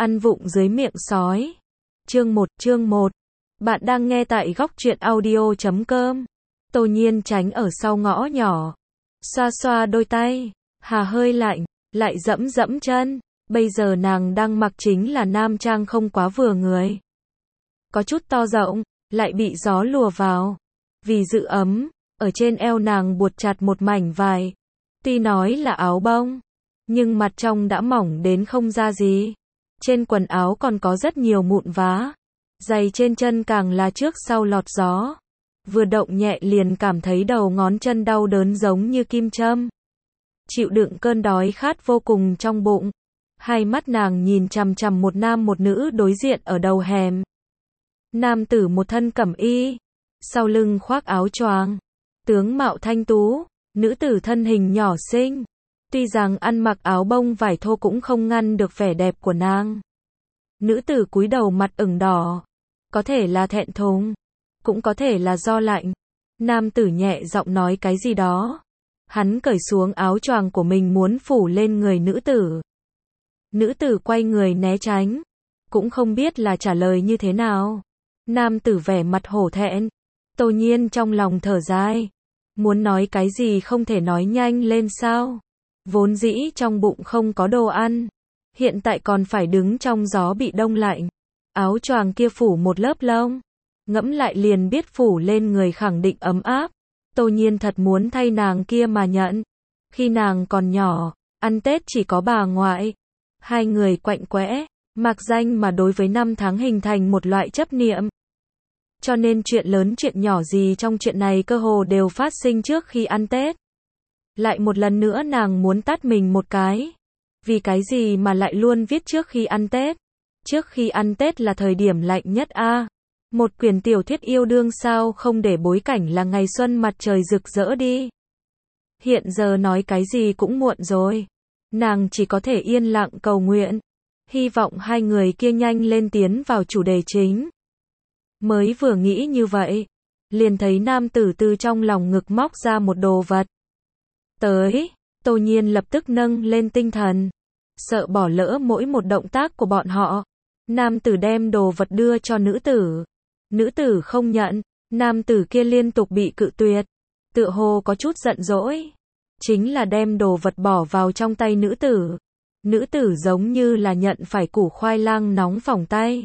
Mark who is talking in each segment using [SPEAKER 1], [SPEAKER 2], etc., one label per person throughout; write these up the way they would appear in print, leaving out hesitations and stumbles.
[SPEAKER 1] Ăn vụng dưới miệng sói. Chương 1. Bạn đang nghe tại góc truyện audio.com. Tô Nhiên tránh ở sau ngõ nhỏ. Xoa xoa đôi tay. Hà hơi lạnh, lại dẫm dẫm chân. Bây giờ nàng đang mặc chính là nam trang không quá vừa người. Có chút to rộng, lại bị gió lùa vào. Vì giữ ấm, ở trên eo nàng buộc chặt một mảnh vải. Tuy nói là áo bông, nhưng mặt trong đã mỏng đến không ra gì. Trên quần áo còn có rất nhiều mụn vá. Giày trên chân càng là trước sau lọt gió. Vừa động nhẹ liền cảm thấy đầu ngón chân đau đớn giống như kim châm. Chịu đựng cơn đói khát vô cùng trong bụng. Hai mắt nàng nhìn chằm chằm một nam một nữ đối diện ở đầu hẻm. Nam tử một thân cẩm y, sau lưng khoác áo choàng, tướng mạo thanh tú, nữ tử thân hình nhỏ xinh. Tuy rằng ăn mặc áo bông vải thô cũng không ngăn được vẻ đẹp của nàng. Nữ tử cúi đầu mặt ửng đỏ, có thể là thẹn thùng, cũng có thể là do lạnh. Nam tử nhẹ giọng nói cái gì đó. Hắn cởi xuống áo choàng của mình muốn phủ lên người nữ tử. Nữ tử quay người né tránh, cũng không biết là trả lời như thế nào. Nam tử vẻ mặt hổ thẹn. Tô Nhiên trong lòng thở dài. Muốn nói cái gì không thể nói nhanh lên sao? Vốn dĩ trong bụng không có đồ ăn, hiện tại còn phải đứng trong gió bị đông lạnh. Áo choàng kia phủ một lớp lông, ngẫm lại liền biết phủ lên người khẳng định ấm áp. Tô Nhiên thật muốn thay nàng kia mà nhận. Khi nàng còn nhỏ, ăn Tết chỉ có bà ngoại. Hai người quạnh quẽ, mặc danh mà đối với năm tháng hình thành một loại chấp niệm. Cho nên chuyện lớn chuyện nhỏ gì trong chuyện này cơ hồ đều phát sinh trước khi ăn Tết. Lại một lần nữa nàng muốn tát mình một cái. Vì cái gì mà lại luôn viết trước khi ăn Tết? Trước khi ăn Tết là thời điểm lạnh nhất a. Một quyển tiểu thuyết yêu đương sao không để bối cảnh là ngày xuân mặt trời rực rỡ đi. Hiện giờ nói cái gì cũng muộn rồi. Nàng chỉ có thể yên lặng cầu nguyện. Hy vọng hai người kia nhanh lên tiến vào chủ đề chính. Mới vừa nghĩ như vậy, liền thấy nam tử từ trong lòng ngực móc ra một đồ vật. Tới, Tô Nhiên lập tức nâng lên tinh thần. Sợ bỏ lỡ mỗi một động tác của bọn họ. Nam tử đem đồ vật đưa cho nữ tử. Nữ tử không nhận, nam tử kia liên tục bị cự tuyệt. Tựa hồ có chút giận dỗi. Chính là đem đồ vật bỏ vào trong tay nữ tử. Nữ tử giống như là nhận phải củ khoai lang nóng phỏng tay.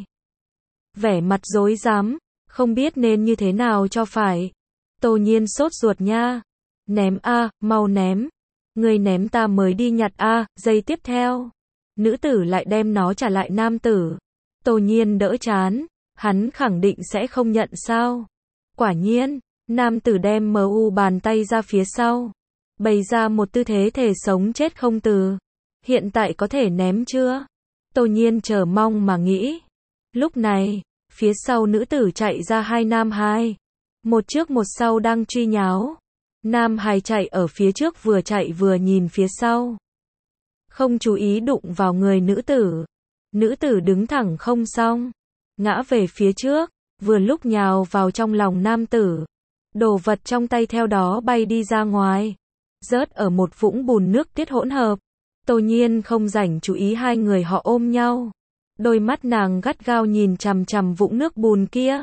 [SPEAKER 1] Vẻ mặt rối rắm, không biết nên như thế nào cho phải. Tô Nhiên sốt ruột nha. Ném a, mau ném. Người ném ta mới đi nhặt a. Giây tiếp theo, nữ tử lại đem nó trả lại nam tử. Tô Nhiên đỡ chán, hắn khẳng định sẽ không nhận sao. Quả nhiên, nam tử đem bàn tay ra phía sau, bày ra một tư thế thề sống chết không từ. Hiện tại có thể ném chưa? Tô Nhiên chờ mong mà nghĩ. Lúc này, phía sau nữ tử chạy ra hai nam hài. Một trước một sau đang truy nháo. Nam hài chạy ở phía trước vừa chạy vừa nhìn phía sau. Không chú ý đụng vào người nữ tử. Nữ tử đứng thẳng không xong. Ngã về phía trước, vừa lúc nhào vào trong lòng nam tử. Đồ vật trong tay theo đó bay đi ra ngoài. Rớt ở một vũng bùn nước tiết hỗn hợp. Tô Nhiên không rảnh chú ý hai người họ ôm nhau. Đôi mắt nàng gắt gao nhìn chằm chằm vũng nước bùn kia.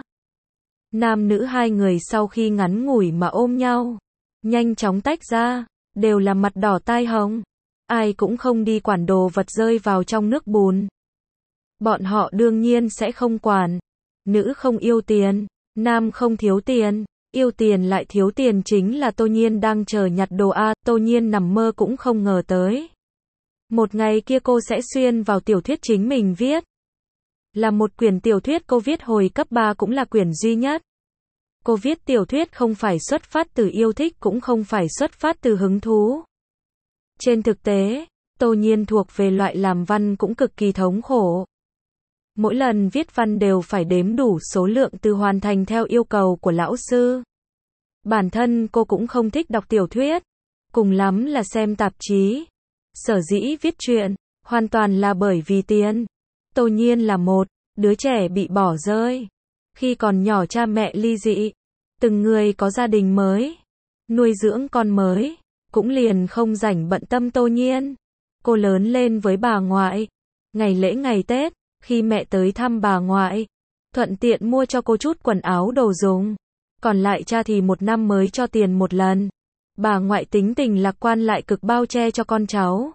[SPEAKER 1] Nam nữ hai người sau khi ngắn ngủi mà ôm nhau, nhanh chóng tách ra, đều là mặt đỏ tai hồng. Ai cũng không đi quản đồ vật rơi vào trong nước bùn. Bọn họ đương nhiên sẽ không quản. Nữ không yêu tiền, nam không thiếu tiền, yêu tiền lại thiếu tiền chính là Tô Nhiên đang chờ nhặt đồ a. Tô Nhiên nằm mơ cũng không ngờ tới. Một ngày kia cô sẽ xuyên vào tiểu thuyết chính mình viết. Là một quyển tiểu thuyết cô viết hồi cấp 3 cũng là quyển duy nhất. Cô viết tiểu thuyết không phải xuất phát từ yêu thích cũng không phải xuất phát từ hứng thú. Trên thực tế, Tô Nhiên thuộc về loại làm văn cũng cực kỳ thống khổ. Mỗi lần viết văn đều phải đếm đủ số lượng từ hoàn thành theo yêu cầu của lão sư. Bản thân cô cũng không thích đọc tiểu thuyết, cùng lắm là xem tạp chí. Sở dĩ viết truyện, hoàn toàn là bởi vì tiền. Tô Nhiên là một đứa trẻ bị bỏ rơi. Khi còn nhỏ cha mẹ ly dị, từng người có gia đình mới, nuôi dưỡng con mới, cũng liền không rảnh bận tâm Tô Nhiên. Cô lớn lên với bà ngoại, ngày lễ ngày Tết, Khi mẹ tới thăm bà ngoại, thuận tiện mua cho cô chút quần áo đồ dùng. Còn lại cha thì một năm mới cho tiền một lần. Bà ngoại tính tình lạc quan lại cực bao che cho con cháu.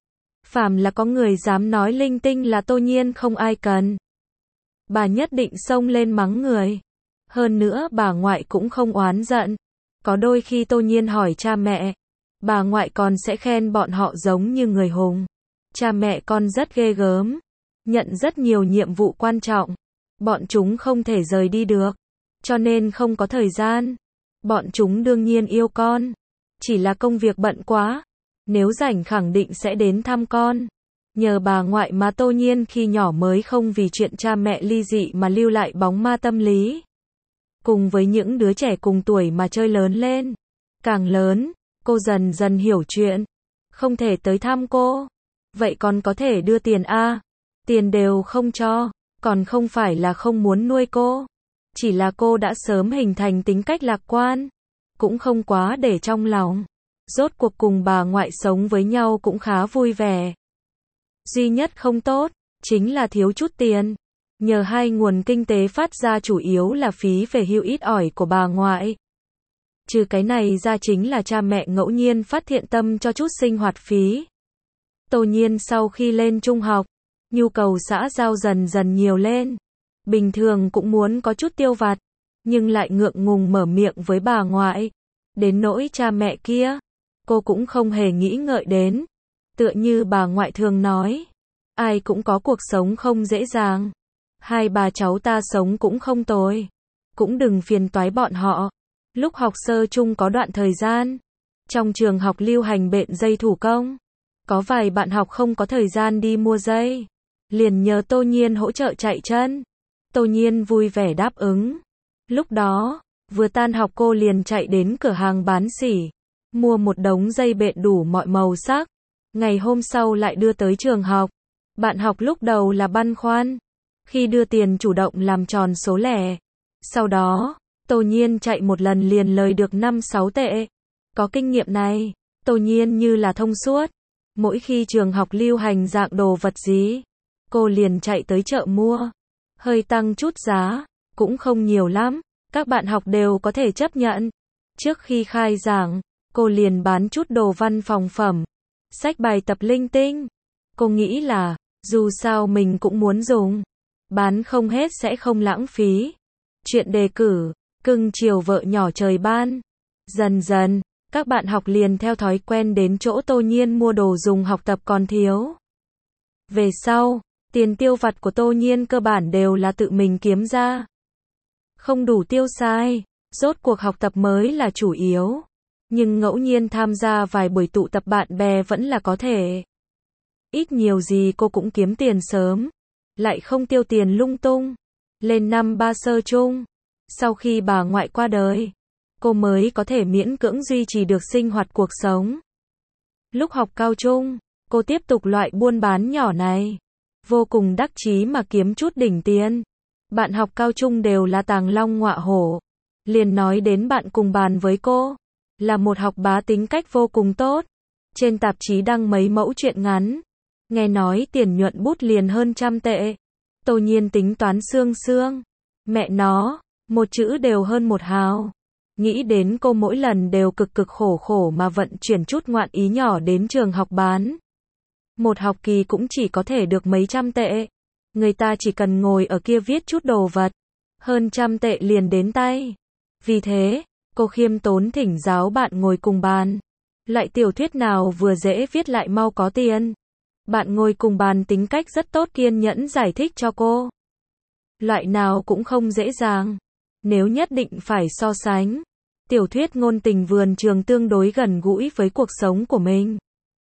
[SPEAKER 1] Phàm là có người dám nói linh tinh là Tô Nhiên không ai cần. Bà nhất định xông lên mắng người. Hơn nữa bà ngoại cũng không oán giận. Có đôi khi Tô Nhiên hỏi cha mẹ, bà ngoại còn sẽ khen bọn họ giống như người hùng. Cha mẹ con rất ghê gớm, nhận rất nhiều nhiệm vụ quan trọng. Bọn chúng không thể rời đi được, cho nên không có thời gian. Bọn chúng đương nhiên yêu con, chỉ là công việc bận quá. Nếu rảnh khẳng định sẽ đến thăm con. Nhờ bà ngoại mà Tô Nhiên khi nhỏ mới không vì chuyện cha mẹ ly dị mà lưu lại bóng ma tâm lý. Cùng với những đứa trẻ cùng tuổi mà chơi lớn lên. Càng lớn, cô dần dần hiểu chuyện. Không thể tới thăm cô. Vậy còn có thể đưa tiền a? Tiền đều không cho, còn không phải là không muốn nuôi cô. Chỉ là cô đã sớm hình thành tính cách lạc quan. Cũng không quá để trong lòng. Rốt cuộc cùng bà ngoại sống với nhau cũng khá vui vẻ. Duy nhất không tốt, chính là thiếu chút tiền. Nhờ hai nguồn kinh tế phát ra chủ yếu là phí về hưu ít ỏi của bà ngoại. Trừ cái này ra chính là cha mẹ ngẫu nhiên phát thiện tâm cho chút sinh hoạt phí. Tô Nhiên sau khi lên trung học, nhu cầu xã giao dần dần nhiều lên. Bình thường cũng muốn có chút tiêu vặt, nhưng lại ngượng ngùng mở miệng với bà ngoại. Đến nỗi cha mẹ kia, cô cũng không hề nghĩ ngợi đến. Tựa như bà ngoại thường nói, ai cũng có cuộc sống không dễ dàng. Hai bà cháu ta sống cũng không tồi. Cũng đừng phiền toái bọn họ. Lúc học sơ chung có đoạn thời gian, trong trường học lưu hành bện dây thủ công. Có vài bạn học không có thời gian đi mua dây, liền nhờ Tô Nhiên hỗ trợ chạy chân. Tô Nhiên vui vẻ đáp ứng. Lúc đó, vừa tan học cô liền chạy đến cửa hàng bán sỉ, mua một đống dây bện đủ mọi màu sắc. Ngày hôm sau lại đưa tới trường học. Bạn học lúc đầu là băn khoăn, khi đưa tiền chủ động làm tròn số lẻ. Sau đó, Tô Nhiên chạy một lần liền lời được 5-6 tệ. Có kinh nghiệm này, Tô Nhiên như là thông suốt. Mỗi khi trường học lưu hành dạng đồ vật gì, cô liền chạy tới chợ mua. Hơi tăng chút giá, cũng không nhiều lắm, các bạn học đều có thể chấp nhận. Trước khi khai giảng, cô liền bán chút đồ văn phòng phẩm, sách bài tập linh tinh. Cô nghĩ là, dù sao mình cũng muốn dùng, bán không hết sẽ không lãng phí. Chuyện đề cử, cưng chiều vợ nhỏ trời ban. Dần dần, các bạn học liền theo thói quen đến chỗ Tô Nhiên mua đồ dùng học tập còn thiếu. Về sau, tiền tiêu vặt của Tô Nhiên cơ bản đều là tự mình kiếm ra. Không đủ tiêu xài, rốt cuộc học tập mới là chủ yếu. Nhưng ngẫu nhiên tham gia vài buổi tụ tập bạn bè vẫn là có thể. Ít nhiều gì cô cũng kiếm tiền sớm, lại không tiêu tiền lung tung. Lên năm 3 sơ chung, sau khi bà ngoại qua đời, cô mới có thể miễn cưỡng duy trì được sinh hoạt cuộc sống. Lúc học cao trung, cô tiếp tục loại buôn bán nhỏ này, vô cùng đắc chí mà kiếm chút đỉnh tiền. Bạn học cao trung đều là tàng long ngọa hổ. Liền nói đến bạn cùng bàn với cô, là một học bá tính cách vô cùng tốt. Trên tạp chí đăng mấy mẫu truyện ngắn. Nghe nói tiền nhuận bút liền hơn 100 tệ. Tô Nhiên tính toán xương xương. Mẹ nó, một chữ đều hơn 1 hào. Nghĩ đến cô mỗi lần đều cực khổ khổ mà vận chuyển chút ngoạn ý nhỏ đến trường học bán. Một học kỳ cũng chỉ có thể được mấy trăm tệ. Người ta chỉ cần ngồi ở kia viết chút đồ vật, hơn 100 tệ liền đến tay. Vì thế, cô khiêm tốn thỉnh giáo bạn ngồi cùng bàn. Loại tiểu thuyết nào vừa dễ viết lại mau có tiền. Bạn ngồi cùng bàn tính cách rất tốt kiên nhẫn giải thích cho cô. Loại nào cũng không dễ dàng. Nếu nhất định phải so sánh, tiểu thuyết ngôn tình vườn trường tương đối gần gũi với cuộc sống của mình.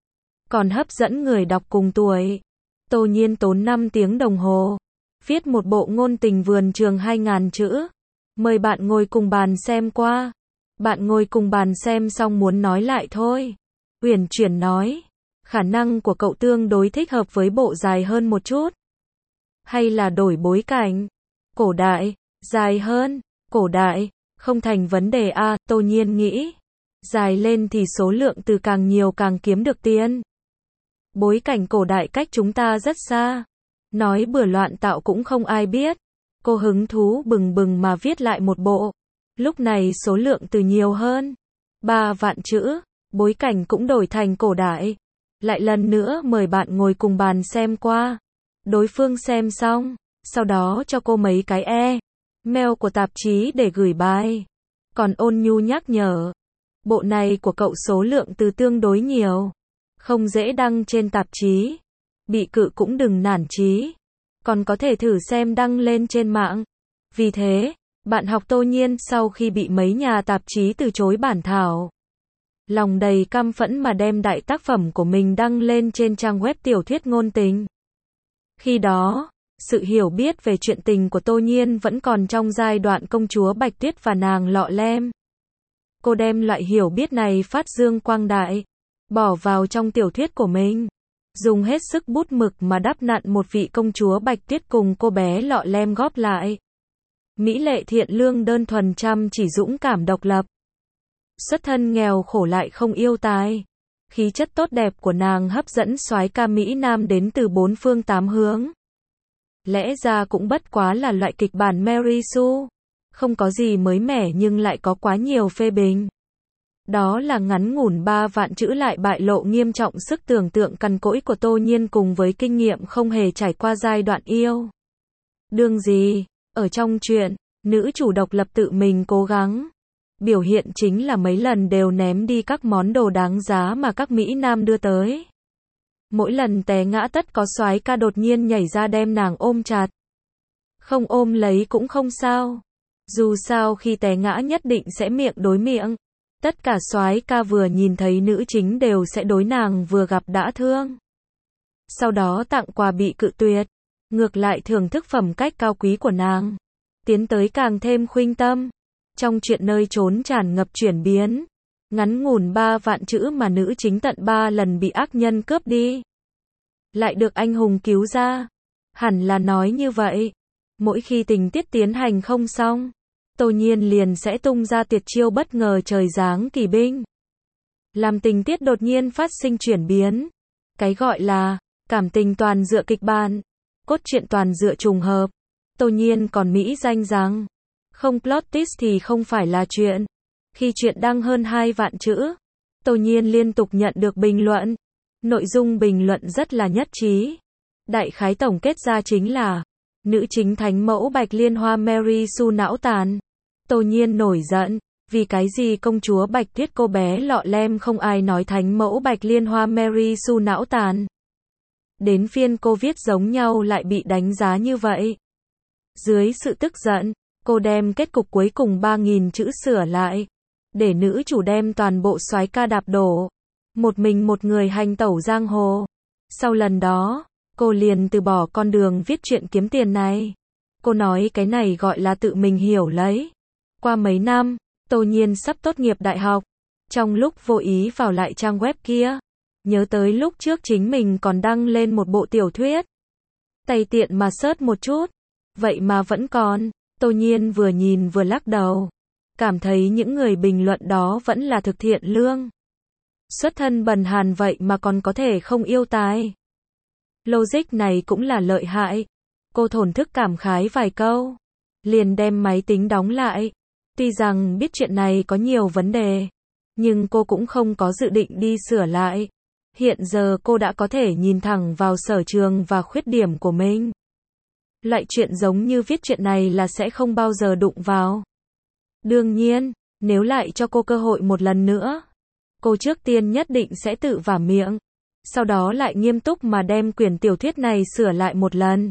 [SPEAKER 1] Còn hấp dẫn người đọc cùng tuổi. Tô Nhiên tốn 5 tiếng đồng hồ, viết một bộ ngôn tình vườn trường 2.000 chữ. Mời bạn ngồi cùng bàn xem qua. Bạn ngồi cùng bàn xem xong muốn nói lại thôi. Uyển chuyển nói, khả năng của cậu tương đối thích hợp với bộ dài hơn một chút. Hay là đổi bối cảnh. Cổ đại, dài hơn, cổ đại, không thành vấn đề a. Tô Nhiên nghĩ. Dài lên thì số lượng từ càng nhiều càng kiếm được tiền. Bối cảnh cổ đại cách chúng ta rất xa. Nói bừa loạn tạo cũng không ai biết. Cô hứng thú bừng bừng mà viết lại một bộ. Lúc này số lượng từ nhiều hơn 3 vạn chữ, bối cảnh cũng đổi thành cổ đại. Lại lần nữa mời bạn ngồi cùng bàn xem qua. Đối phương xem xong, sau đó cho cô mấy cái mail của tạp chí để gửi bài. Còn ôn nhu nhắc nhở, bộ này của cậu số lượng từ tương đối nhiều, không dễ đăng trên tạp chí. Bị cự cũng đừng nản chí, còn có thể thử xem đăng lên trên mạng. Vì thế, bạn học Tô Nhiên sau khi bị mấy nhà tạp chí từ chối bản thảo, lòng đầy căm phẫn mà đem đại tác phẩm của mình đăng lên trên trang web tiểu thuyết ngôn tình. Khi đó, sự hiểu biết về chuyện tình của Tô Nhiên vẫn còn trong giai đoạn công chúa Bạch Tuyết và nàng Lọ Lem. Cô đem loại hiểu biết này phát dương quang đại, bỏ vào trong tiểu thuyết của mình, dùng hết sức bút mực mà đắp nặn một vị công chúa Bạch Tuyết cùng cô bé Lọ Lem góp lại. Mỹ lệ thiện lương đơn thuần chăm chỉ dũng cảm độc lập. Xuất thân nghèo khổ lại không yêu tài. Khí chất tốt đẹp của nàng hấp dẫn soái ca Mỹ Nam đến từ bốn phương tám hướng. Lẽ ra cũng bất quá là loại kịch bản Mary Sue. Không có gì mới mẻ nhưng lại có quá nhiều phê bình. Đó là ngắn ngủn 3 vạn chữ lại bại lộ nghiêm trọng sức tưởng tượng cằn cỗi của Tô Nhiên cùng với kinh nghiệm không hề trải qua giai đoạn yêu đương gì. Ở trong truyện, nữ chủ độc lập tự mình cố gắng. Biểu hiện chính là mấy lần đều ném đi các món đồ đáng giá mà các Mỹ Nam đưa tới. Mỗi lần té ngã tất có soái ca đột nhiên nhảy ra đem nàng ôm chặt. Không ôm lấy cũng không sao. Dù sao khi té ngã nhất định sẽ miệng đối miệng. Tất cả soái ca vừa nhìn thấy nữ chính đều sẽ đối nàng vừa gặp đã thương. Sau đó tặng quà bị cự tuyệt. Ngược lại thưởng thức phẩm cách cao quý của nàng. Tiến tới càng thêm khuynh tâm. Trong chuyện nơi trốn tràn ngập chuyển biến. Ngắn ngủn 3 vạn chữ mà nữ chính tận 3 lần bị ác nhân cướp đi. Lại được anh hùng cứu ra. Hẳn là nói như vậy. Mỗi khi tình tiết tiến hành không xong, Tô Nhiên liền sẽ tung ra tuyệt chiêu bất ngờ trời giáng kỳ binh. Làm tình tiết đột nhiên phát sinh chuyển biến. Cái gọi là cảm tình toàn dựa kịch bản, cốt truyện toàn dựa trùng hợp. Tô Nhiên còn mỹ danh rằng, không plot twist thì không phải là chuyện. Khi chuyện đăng hơn 2 vạn chữ, Tô Nhiên liên tục nhận được bình luận. Nội dung bình luận rất là nhất trí. Đại khái tổng kết ra chính là, nữ chính thánh mẫu Bạch Liên Hoa Mary Sue não tàn. Tô Nhiên nổi giận, vì cái gì công chúa Bạch Tuyết cô bé Lọ Lem không ai nói thánh mẫu Bạch Liên Hoa Mary Sue não tàn. Đến phiên cô viết giống nhau lại bị đánh giá như vậy. Dưới sự tức giận, cô đem kết cục cuối cùng 3.000 chữ sửa lại. Để nữ chủ đem toàn bộ soái ca đạp đổ. Một mình một người hành tẩu giang hồ. Sau lần đó, cô liền từ bỏ con đường viết truyện kiếm tiền này. Cô nói cái này gọi là tự mình hiểu lấy. Qua mấy năm, Tô Nhiên sắp tốt nghiệp đại học. Trong lúc vô ý vào lại trang web kia, nhớ tới lúc trước chính mình còn đăng lên một bộ tiểu thuyết. Tay tiện mà search một chút. Vậy mà vẫn còn. Tô Nhiên vừa nhìn vừa lắc đầu. Cảm thấy những người bình luận đó vẫn là thực thiện lương. Xuất thân bần hàn vậy mà còn có thể không yêu tài. Logic này cũng là lợi hại. Cô thổn thức cảm khái vài câu. Liền đem máy tính đóng lại. Tuy rằng biết chuyện này có nhiều vấn đề. Nhưng cô cũng không có dự định đi sửa lại. Hiện giờ cô đã có thể nhìn thẳng vào sở trường và khuyết điểm của mình. Loại chuyện giống như viết chuyện này là sẽ không bao giờ đụng vào. Đương nhiên, nếu lại cho cô cơ hội một lần nữa, cô trước tiên nhất định sẽ tự vả miệng. Sau đó lại nghiêm túc mà đem quyển tiểu thuyết này sửa lại một lần.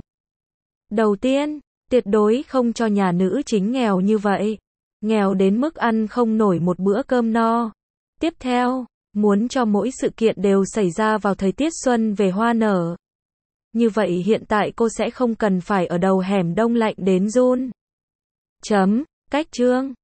[SPEAKER 1] Đầu tiên, tuyệt đối không cho nhà nữ chính nghèo như vậy. Nghèo đến mức ăn không nổi một bữa cơm no. Tiếp theo, muốn cho mỗi sự kiện đều xảy ra vào thời tiết xuân về hoa nở. Như vậy hiện tại cô sẽ không cần phải ở đầu hẻm đông lạnh đến run. Cách chương